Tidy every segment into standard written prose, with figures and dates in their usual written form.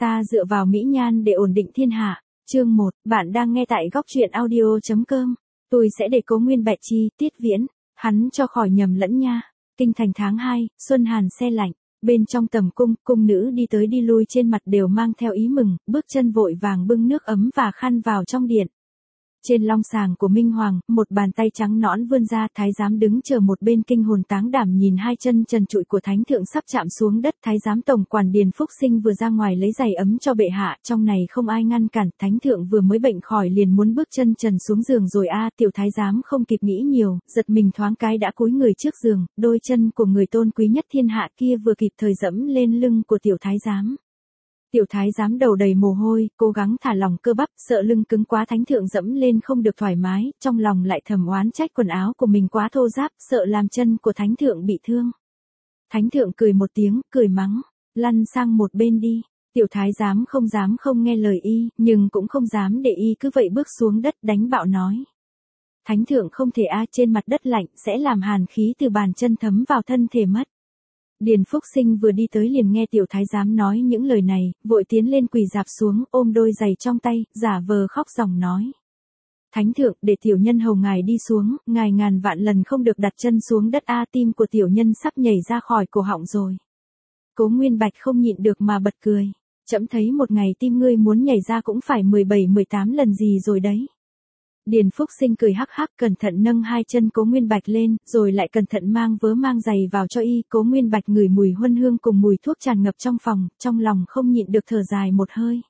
Ta dựa vào mỹ nhan để ổn định thiên hạ. Chương 1, bạn đang nghe tại góc truyện audio.com. Tôi sẽ để Cố Nguyên Bạch chi, Tiết Viễn, hắn cho khỏi nhầm lẫn nha. Kinh thành tháng 2, xuân hàn se lạnh, bên trong tầm cung, cung nữ đi tới đi lui trên mặt đều mang theo ý mừng, bước chân vội vàng bưng nước ấm và khăn vào trong điện. Trên long sàng của Minh Hoàng, một bàn tay trắng nõn vươn ra, thái giám đứng chờ một bên kinh hồn táng đảm nhìn hai chân trần trụi của thánh thượng sắp chạm xuống đất. Thái giám tổng quản Điền Phúc Sinh vừa ra ngoài lấy giày ấm cho bệ hạ, trong này không ai ngăn cản, thánh thượng vừa mới bệnh khỏi liền muốn bước chân trần xuống giường rồi a. Tiểu thái giám không kịp nghĩ nhiều, giật mình thoáng cái đã cúi người trước giường, đôi chân của người tôn quý nhất thiên hạ kia vừa kịp thời dẫm lên lưng của tiểu thái giám. Tiểu thái giám đầu đầy mồ hôi, cố gắng thả lỏng cơ bắp, sợ lưng cứng quá thánh thượng dẫm lên không được thoải mái, trong lòng lại thầm oán trách quần áo của mình quá thô ráp, sợ làm chân của thánh thượng bị thương. Thánh thượng cười một tiếng, cười mắng, lăn sang một bên đi. Tiểu thái giám không dám không nghe lời y, nhưng cũng không dám để y cứ vậy bước xuống đất đánh bạo nói. Thánh thượng không thể trên mặt đất lạnh sẽ làm hàn khí từ bàn chân thấm vào thân thể mất. Điền Phúc Sinh vừa đi tới liền nghe tiểu thái giám nói những lời này, vội tiến lên quỳ rạp xuống, ôm đôi giày trong tay, giả vờ khóc ròng nói. Thánh thượng, để tiểu nhân hầu ngài đi xuống, ngài ngàn vạn lần không được đặt chân xuống đất tim của tiểu nhân sắp nhảy ra khỏi cổ họng rồi. Cố Nguyên Bạch không nhịn được mà bật cười, trẫm thấy một ngày tim ngươi muốn nhảy ra cũng phải 17-18 lần gì rồi đấy. Điền Phúc Sinh cười hắc hắc, cẩn thận nâng hai chân Cố Nguyên Bạch lên, rồi lại cẩn thận mang vớ mang giày vào cho y. Cố Nguyên Bạch ngửi mùi huân hương cùng mùi thuốc tràn ngập trong phòng, trong lòng không nhịn được thở dài một hơi.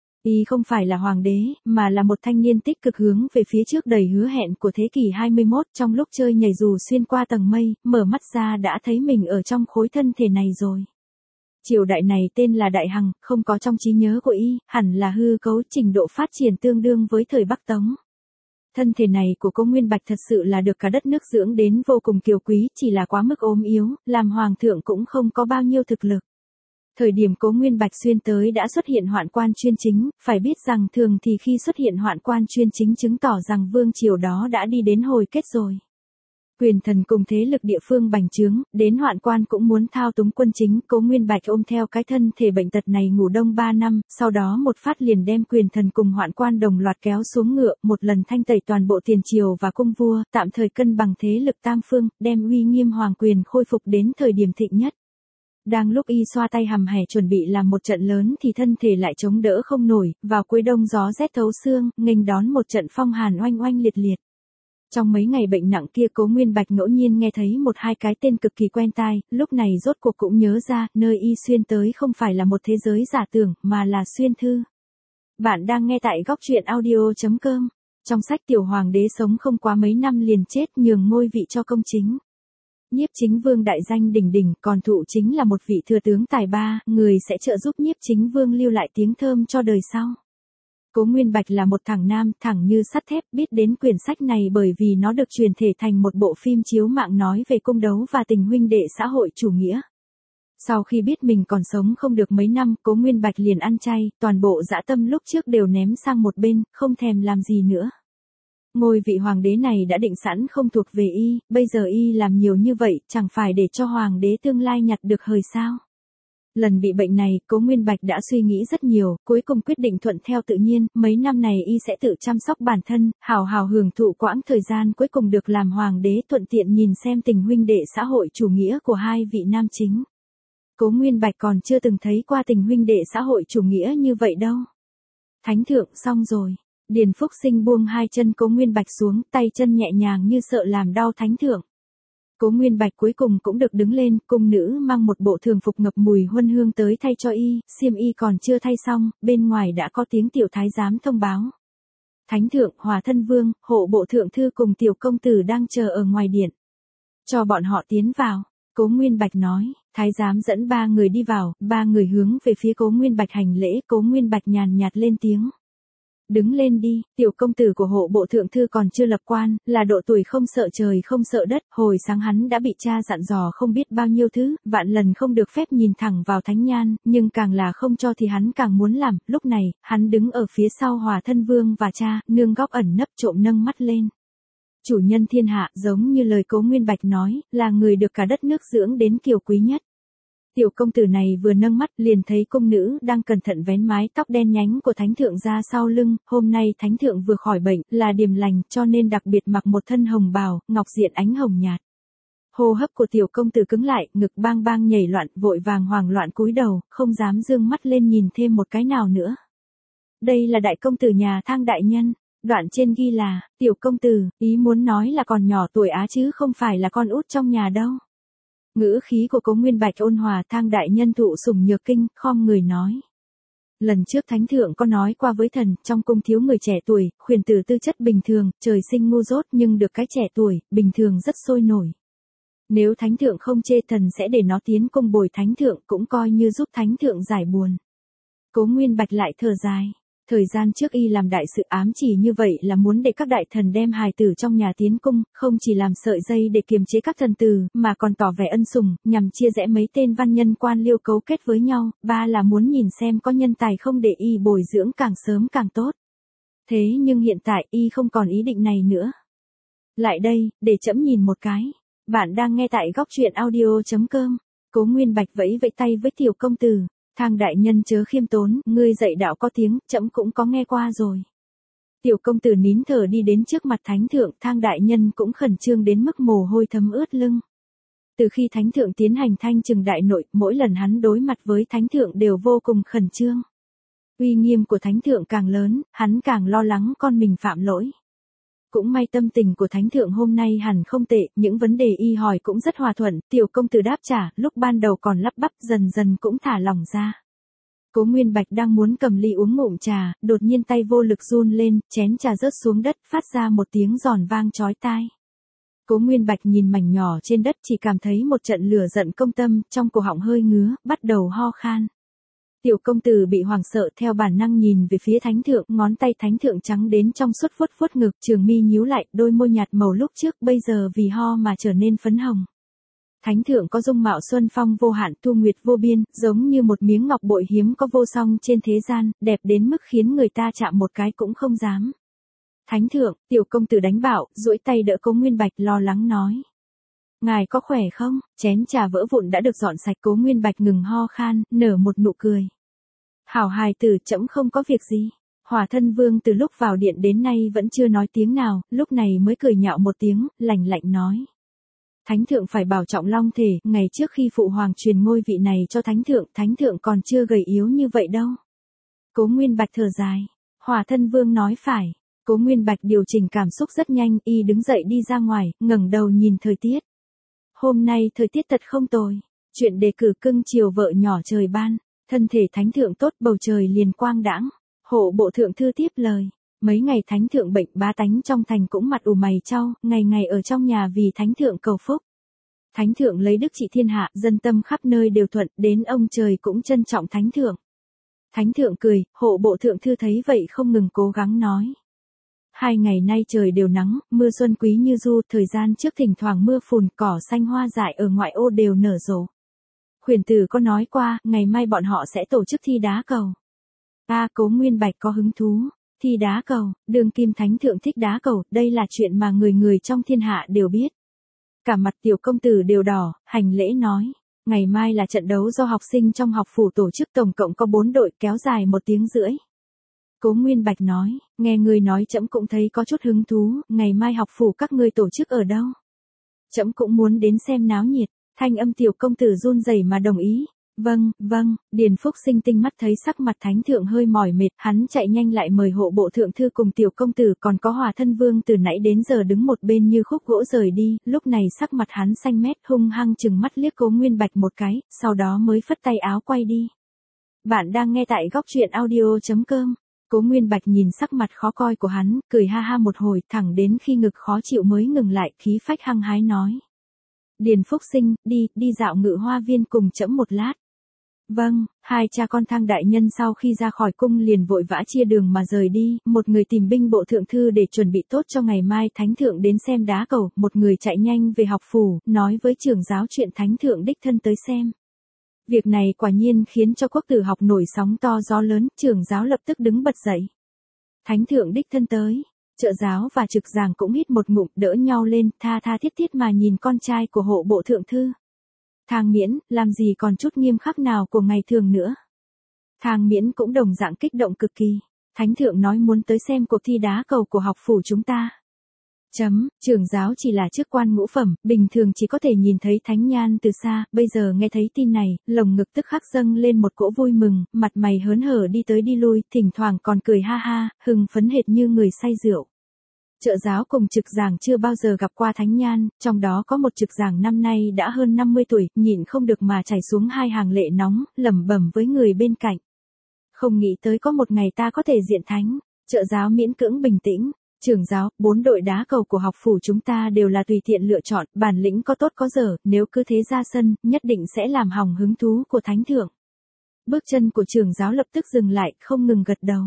Y không phải là hoàng đế, mà là một thanh niên tích cực hướng về phía trước đầy hứa hẹn của thế kỷ 21, trong lúc chơi nhảy dù xuyên qua tầng mây, mở mắt ra đã thấy mình ở trong khối thân thể này rồi. Triều đại này tên là Đại Hằng, không có trong trí nhớ của y, hẳn là hư cấu, trình độ phát triển tương đương với thời Bắc Tống. Thân thể này của Cố Nguyên Bạch thật sự là được cả đất nước dưỡng đến vô cùng kiều quý, chỉ là quá mức ốm yếu, làm hoàng thượng cũng không có bao nhiêu thực lực. Thời điểm Cố Nguyên Bạch xuyên tới đã xuất hiện hoạn quan chuyên chính, phải biết rằng thường thì khi xuất hiện hoạn quan chuyên chính chứng tỏ rằng vương triều đó đã đi đến hồi kết rồi. Quyền thần cùng thế lực địa phương bành trướng, đến hoạn quan cũng muốn thao túng quân chính. Cố Nguyên Bạch ôm theo cái thân thể bệnh tật này ngủ đông 3 năm, sau đó một phát liền đem quyền thần cùng hoạn quan đồng loạt kéo xuống ngựa, một lần thanh tẩy toàn bộ tiền triều và cung vua, tạm thời cân bằng thế lực tam phương, đem uy nghiêm hoàng quyền khôi phục đến thời điểm thịnh nhất. Đang lúc y xoa tay hầm hè chuẩn bị làm một trận lớn thì thân thể lại chống đỡ không nổi, vào cuối đông gió rét thấu xương, nghênh đón một trận phong hàn oanh oanh liệt liệt. Trong mấy ngày bệnh nặng kia Cố Nguyên Bạch ngẫu nhiên nghe thấy một hai cái tên cực kỳ quen tai, lúc này rốt cuộc cũng nhớ ra, nơi y xuyên tới không phải là một thế giới giả tưởng, mà là xuyên thư. Bạn đang nghe tại góc truyện audio.com. Trong sách tiểu hoàng đế sống không quá mấy năm liền chết, nhường ngôi vị cho công chính. Nhiếp Chính Vương đại danh đỉnh đỉnh, còn thụ chính là một vị thừa tướng tài ba, người sẽ trợ giúp Nhiếp Chính Vương lưu lại tiếng thơm cho đời sau. Cố Nguyên Bạch là một thằng nam, thẳng như sắt thép, biết đến quyển sách này bởi vì nó được truyền thể thành một bộ phim chiếu mạng nói về cung đấu và tình huynh đệ xã hội chủ nghĩa. Sau khi biết mình còn sống không được mấy năm, Cố Nguyên Bạch liền ăn chay, toàn bộ dã tâm lúc trước đều ném sang một bên, không thèm làm gì nữa. Ngôi vị hoàng đế này đã định sẵn không thuộc về y, bây giờ y làm nhiều như vậy, chẳng phải để cho hoàng đế tương lai nhặt được hời sao? Lần bị bệnh này, Cố Nguyên Bạch đã suy nghĩ rất nhiều, cuối cùng quyết định thuận theo tự nhiên, mấy năm này y sẽ tự chăm sóc bản thân, hào hào hưởng thụ quãng thời gian cuối cùng được làm hoàng đế, thuận tiện nhìn xem tình huynh đệ xã hội chủ nghĩa của hai vị nam chính. Cố Nguyên Bạch còn chưa từng thấy qua tình huynh đệ xã hội chủ nghĩa như vậy đâu. Thánh thượng, xong rồi. Điền Phúc Sinh buông hai chân Cố Nguyên Bạch xuống, tay chân nhẹ nhàng như sợ làm đau thánh thượng. Cố Nguyên Bạch cuối cùng cũng được đứng lên, cung nữ mang một bộ thường phục ngập mùi huân hương tới thay cho y, xiêm y còn chưa thay xong, bên ngoài đã có tiếng tiểu thái giám thông báo. Thánh thượng, Hòa Thân Vương, hộ bộ thượng thư cùng tiểu công tử đang chờ ở ngoài điện. Cho bọn họ tiến vào, Cố Nguyên Bạch nói, thái giám dẫn 3 người đi vào, 3 người hướng về phía Cố Nguyên Bạch hành lễ. Cố Nguyên Bạch nhàn nhạt lên tiếng. Đứng lên đi, tiểu công tử của hộ bộ thượng thư còn chưa lập quan, là độ tuổi không sợ trời không sợ đất, hồi sáng hắn đã bị cha dặn dò không biết bao nhiêu thứ, vạn lần không được phép nhìn thẳng vào thánh nhan, nhưng càng là không cho thì hắn càng muốn làm. Lúc này, hắn đứng ở phía sau Hòa Thân Vương và cha, nương góc ẩn nấp trộm nâng mắt lên. Chủ nhân thiên hạ, giống như lời Cố Nguyên Bạch nói, là người được cả đất nước dưỡng đến kiều quý nhất. Tiểu công tử này vừa nâng mắt liền thấy cung nữ đang cẩn thận vén mái tóc đen nhánh của thánh thượng ra sau lưng, hôm nay thánh thượng vừa khỏi bệnh, là điềm lành, cho nên đặc biệt mặc một thân hồng bào, ngọc diện ánh hồng nhạt. Hô hấp của tiểu công tử cứng lại, ngực bang bang nhảy loạn, vội vàng hoảng loạn cúi đầu, không dám dương mắt lên nhìn thêm một cái nào nữa. Đây là đại công tử nhà Thang đại nhân. Đoạn trên ghi là, tiểu công tử, ý muốn nói là còn nhỏ tuổi á chứ không phải là con út trong nhà đâu. Ngữ khí của Cố Nguyên Bạch ôn hòa. Thang đại nhân thụ sủng nhược kinh, khom người nói. Lần trước thánh thượng có nói qua với thần, trong cung thiếu người trẻ tuổi, khuyển tử tư chất bình thường, trời sinh ngu dốt nhưng được cái trẻ tuổi, bình thường rất sôi nổi. Nếu thánh thượng không chê thần sẽ để nó tiến cung bồi thánh thượng cũng coi như giúp thánh thượng giải buồn. Cố Nguyên Bạch lại thở dài. Thời gian trước y làm đại sự ám chỉ như vậy là muốn để các đại thần đem hài tử trong nhà tiến cung, không chỉ làm sợi dây để kiềm chế các thần tử, mà còn tỏ vẻ ân sủng, nhằm chia rẽ mấy tên văn nhân quan liêu cấu kết với nhau, ba là muốn nhìn xem có nhân tài không để y bồi dưỡng càng sớm càng tốt. Thế nhưng hiện tại y không còn ý định này nữa. Lại đây, để trẫm nhìn một cái. Bạn đang nghe tại góc truyện audio.com. Cố Nguyên Bạch vẫy vẫy tay với tiểu công tử. Thang đại nhân chớ khiêm tốn, ngươi dạy đạo có tiếng, trẫm cũng có nghe qua rồi. Tiểu công tử nín thở đi đến trước mặt thánh thượng, Thang đại nhân cũng khẩn trương đến mức mồ hôi thấm ướt lưng. Từ khi thánh thượng tiến hành thanh trừng đại nội, mỗi lần hắn đối mặt với thánh thượng đều vô cùng khẩn trương. Uy nghiêm của thánh thượng càng lớn, hắn càng lo lắng con mình phạm lỗi. Cũng may tâm tình của thánh thượng hôm nay hẳn không tệ, những vấn đề y hỏi cũng rất hòa thuận, tiểu công tử đáp trả, lúc ban đầu còn lắp bắp dần dần cũng thả lỏng ra. Cố Nguyên Bạch đang muốn cầm ly uống ngụm trà, đột nhiên tay vô lực run lên, chén trà rớt xuống đất, phát ra một tiếng giòn vang chói tai. Cố Nguyên Bạch nhìn mảnh nhỏ trên đất chỉ cảm thấy một trận lửa giận công tâm, trong cổ họng hơi ngứa, bắt đầu ho khan. Tiểu công tử bị hoảng sợ theo bản năng nhìn về phía thánh thượng, ngón tay thánh thượng trắng đến trong suốt vuốt vuốt ngực, trường mi nhíu lại, đôi môi nhạt màu lúc trước bây giờ vì ho mà trở nên phấn hồng. Thánh thượng có dung mạo xuân phong vô hạn, thu nguyệt vô biên, giống như một miếng ngọc bội hiếm có vô song trên thế gian, đẹp đến mức khiến người ta chạm một cái cũng không dám. Thánh thượng, tiểu công tử đánh bạo, duỗi tay đỡ Cố Nguyên Bạch lo lắng nói. Ngài có khỏe không? Chén trà vỡ vụn đã được dọn sạch. Cố Nguyên Bạch ngừng ho khan, nở một nụ cười. Hảo hài tử, trẫm không có việc gì. Hỏa Thân Vương từ lúc vào điện đến nay vẫn chưa nói tiếng nào, lúc này mới cười nhạo một tiếng, lạnh lạnh nói. Thánh thượng phải bảo trọng long thể, ngày trước khi phụ hoàng truyền ngôi vị này cho thánh thượng còn chưa gầy yếu như vậy đâu. Cố Nguyên Bạch thở dài. Hỏa Thân Vương nói phải. Cố Nguyên Bạch điều chỉnh cảm xúc rất nhanh, y đứng dậy đi ra ngoài, ngẩng đầu nhìn thời tiết. Hôm nay thời tiết thật không tồi. Chuyện đề cử cưng chiều vợ nhỏ trời ban. Thân thể thánh thượng tốt, bầu trời liền quang đãng. Hộ bộ thượng thư tiếp lời. Mấy ngày thánh thượng bệnh, bá tánh trong thành cũng mặt ủ mày chau, ngày ngày ở trong nhà vì thánh thượng cầu phúc. Thánh thượng lấy đức trị thiên hạ, dân tâm khắp nơi đều thuận, đến ông trời cũng trân trọng thánh thượng. Thánh thượng cười, hộ bộ thượng thư thấy vậy không ngừng cố gắng nói. 2 ngày nay trời đều nắng, mưa xuân quý như du, thời gian trước thỉnh thoảng mưa phùn, cỏ xanh hoa dại ở ngoại ô đều nở rộ. Khuyển tử có nói qua, ngày mai bọn họ sẽ tổ chức thi đá cầu. Cố Nguyên Bạch có hứng thú. Thi đá cầu, đương kim thánh thượng thích đá cầu, đây là chuyện mà người người trong thiên hạ đều biết. Cả mặt tiểu công tử đều đỏ, hành lễ nói. Ngày mai là trận đấu do học sinh trong học phủ tổ chức, tổng cộng có 4 đội, kéo dài 1 tiếng rưỡi. Cố Nguyên Bạch nói, nghe người nói trẫm cũng thấy có chút hứng thú, ngày mai học phủ các ngươi tổ chức ở đâu? Trẫm cũng muốn đến xem náo nhiệt. Thanh âm tiểu công tử run rẩy mà đồng ý. Vâng, Điền Phúc Sinh tinh mắt thấy sắc mặt thánh thượng hơi mỏi mệt, hắn chạy nhanh lại mời hộ bộ thượng thư cùng tiểu công tử, còn có Hỏa Thân Vương từ nãy đến giờ đứng một bên như khúc gỗ rời đi, lúc này sắc mặt hắn xanh mét, hung hăng chừng mắt liếc Cố Nguyên Bạch một cái, sau đó mới phất tay áo quay đi. Bạn đang nghe tại góc truyện audio.com. Cố Nguyên Bạch nhìn sắc mặt khó coi của hắn, cười ha ha một hồi, thẳng đến khi ngực khó chịu mới ngừng lại, khí phách hăng hái nói. Điền Phúc Sinh, đi dạo Ngự Hoa Viên cùng trẫm một lát. Vâng, hai cha con Thang đại nhân sau khi ra khỏi cung liền vội vã chia đường mà rời đi, một người tìm binh bộ thượng thư để chuẩn bị tốt cho ngày mai thánh thượng đến xem đá cầu, một người chạy nhanh về học phủ, nói với trưởng giáo chuyện thánh thượng đích thân tới xem. Việc này quả nhiên khiến cho quốc tử học nổi sóng to gió lớn, trưởng giáo lập tức đứng bật dậy. Thánh thượng đích thân tới, trợ giáo và trực giảng cũng hít một ngụm, đỡ nhau lên, tha thiết mà nhìn con trai của hộ bộ thượng thư. Thang Miễn, làm gì còn chút nghiêm khắc nào của ngày thường nữa. Thang Miễn cũng đồng dạng kích động cực kỳ. Thánh thượng nói muốn tới xem cuộc thi đá cầu của học phủ chúng ta. Trưởng giáo chỉ là chức quan ngũ phẩm, bình thường chỉ có thể nhìn thấy thánh nhan từ xa, bây giờ nghe thấy tin này, lồng ngực tức khắc dâng lên một cỗ vui mừng, mặt mày hớn hở đi tới đi lui, thỉnh thoảng còn cười ha ha, hưng phấn hệt như người say rượu. Trợ giáo cùng trực giảng chưa bao giờ gặp qua thánh nhan, trong đó có một trực giảng năm nay đã hơn 50 tuổi, nhịn không được mà chảy xuống hai hàng lệ nóng, lẩm bẩm với người bên cạnh. Không nghĩ tới có một ngày ta có thể diện thánh. Trợ giáo miễn cưỡng bình tĩnh. Trưởng giáo, 4 đội đá cầu của học phủ chúng ta đều là tùy tiện lựa chọn, bản lĩnh có tốt có dở, nếu cứ thế ra sân, nhất định sẽ làm hỏng hứng thú của thánh thượng. Bước chân của trưởng giáo lập tức dừng lại, không ngừng gật đầu.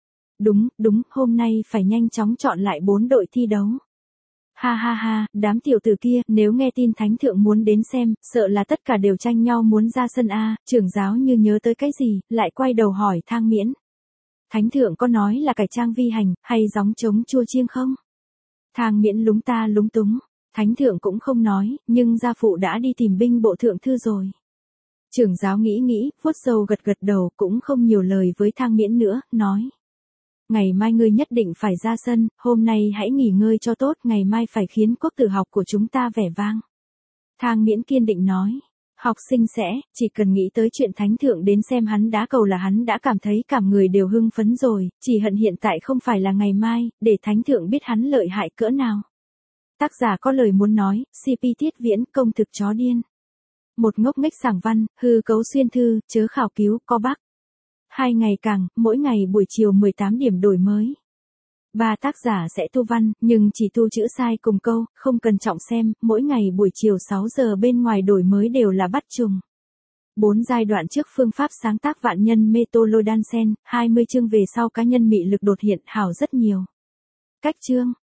Đúng, hôm nay phải nhanh chóng chọn lại 4 đội thi đấu. Ha ha ha, đám tiểu tử kia, nếu nghe tin thánh thượng muốn đến xem, sợ là tất cả đều tranh nhau muốn ra sân a. Trưởng giáo như nhớ tới cái gì, lại quay đầu hỏi Thang Miễn. Thánh thượng có nói là cải trang vi hành, hay gióng trống chua chiêng không? Thang Miễn lúng ta lúng túng. Thánh thượng cũng không nói, nhưng gia phụ đã đi tìm binh bộ thượng thư rồi. Trưởng giáo nghĩ, vuốt râu gật đầu, cũng không nhiều lời với Thang Miễn nữa, nói. Ngày mai ngươi nhất định phải ra sân, hôm nay hãy nghỉ ngơi cho tốt, ngày mai phải khiến quốc tử học của chúng ta vẻ vang. Thang Miễn kiên định nói. Học sinh sẽ, chỉ cần nghĩ tới chuyện thánh thượng đến xem hắn đá cầu là hắn đã cảm thấy cả người đều hưng phấn rồi, chỉ hận hiện tại không phải là ngày mai, để thánh thượng biết hắn lợi hại cỡ nào. Tác giả có lời muốn nói, CP Tiết Viễn, công thực chó điên. Một ngốc nghếch sảng văn, hư cấu xuyên thư, chớ khảo cứu, co bác. 2 ngày càng, mỗi ngày buổi chiều 18 điểm đổi mới. 3 tác giả sẽ tu văn, nhưng chỉ tu chữ sai cùng câu, không cần trọng xem, mỗi ngày buổi chiều 6 giờ bên ngoài đổi mới đều là bắt trùng. 4 giai đoạn trước phương pháp sáng tác vạn nhân Meto Lôi Đan Sen, 20 chương về sau cá nhân mị lực đột hiện hảo rất nhiều. Cách chương